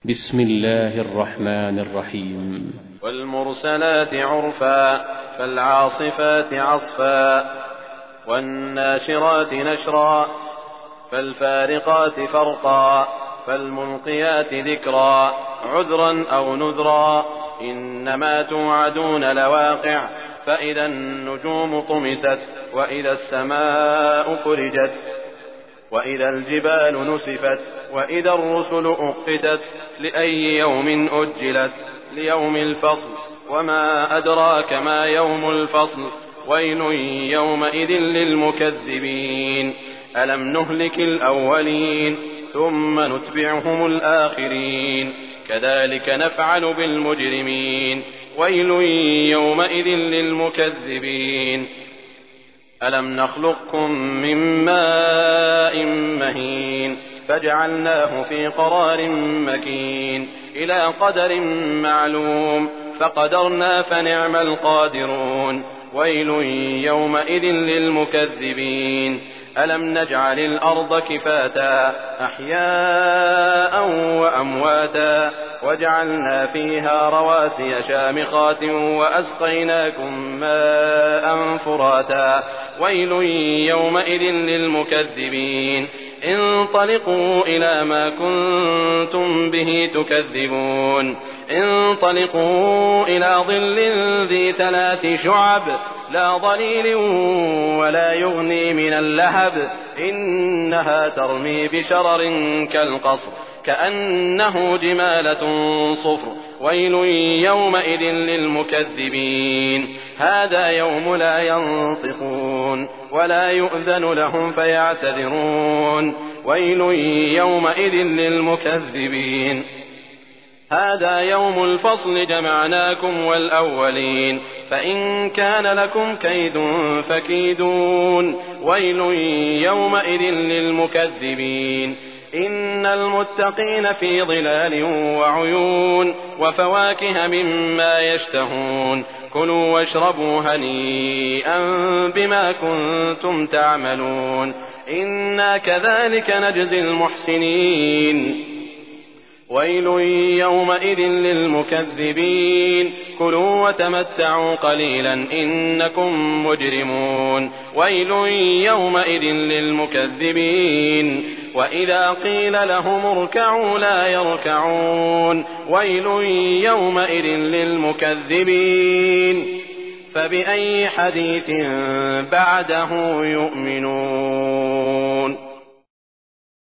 بسم الله الرحمن الرحيم. والمرسلات عرفا فالعاصفات عصفا والناشرات نشرا فالفارقات فرقا فالملقيات ذكرا عذرا أو نذرا إنما توعدون لواقع فإذا النجوم طمست وإذا السماء فرجت وإذا الجبال نسفت وإذا الرسل أقتت لأي يوم أجلت ليوم الفصل وما أدراك ما يوم الفصل ويل يومئذ للمكذبين ألم نهلك الأولين ثم نتبعهم الآخرين كذلك نفعل بالمجرمين ويل يومئذ للمكذبين ألم نخلقكم من ماء مهين فجعلناه في قرار مكين إلى قدر معلوم فقدرنا فنعم القادرون ويل يومئذ للمكذبين ألم نجعل الأرض كفاتا أحياء وأمواتا وجعلنا فيها رواسي شامخات وأسقيناكم ماء فراتا ويل يومئذ للمكذبين انطلقوا إلى ما كنتم به تكذبون انطلقوا إلى ظل ذي 3 شعب لا ظليل ولا يغني من اللهب إنها ترمي بشرر كالقصر كأنه جمالة صفر ويل يومئذ للمكذبين هذا يوم لا ينطقون ولا يؤذن لهم فيعتذرون ويل يومئذ للمكذبين هذا يوم الفصل جمعناكم والأولين فإن كان لكم كيد فكيدون ويل يومئذ للمكذبين إن المتقين في ظلال وعيون وفواكه مما يشتهون كلوا واشربوا هنيئا بما كنتم تعملون إنا كذلك نجزي المحسنين ويل يومئذ للمكذبين كلوا وتمتعوا قليلا إنكم مجرمون ويل يومئذ للمكذبين وإذا قيل لهم اركعوا لا يركعون ويل يومئذ للمكذبين فبأي حديث بعده يؤمنون.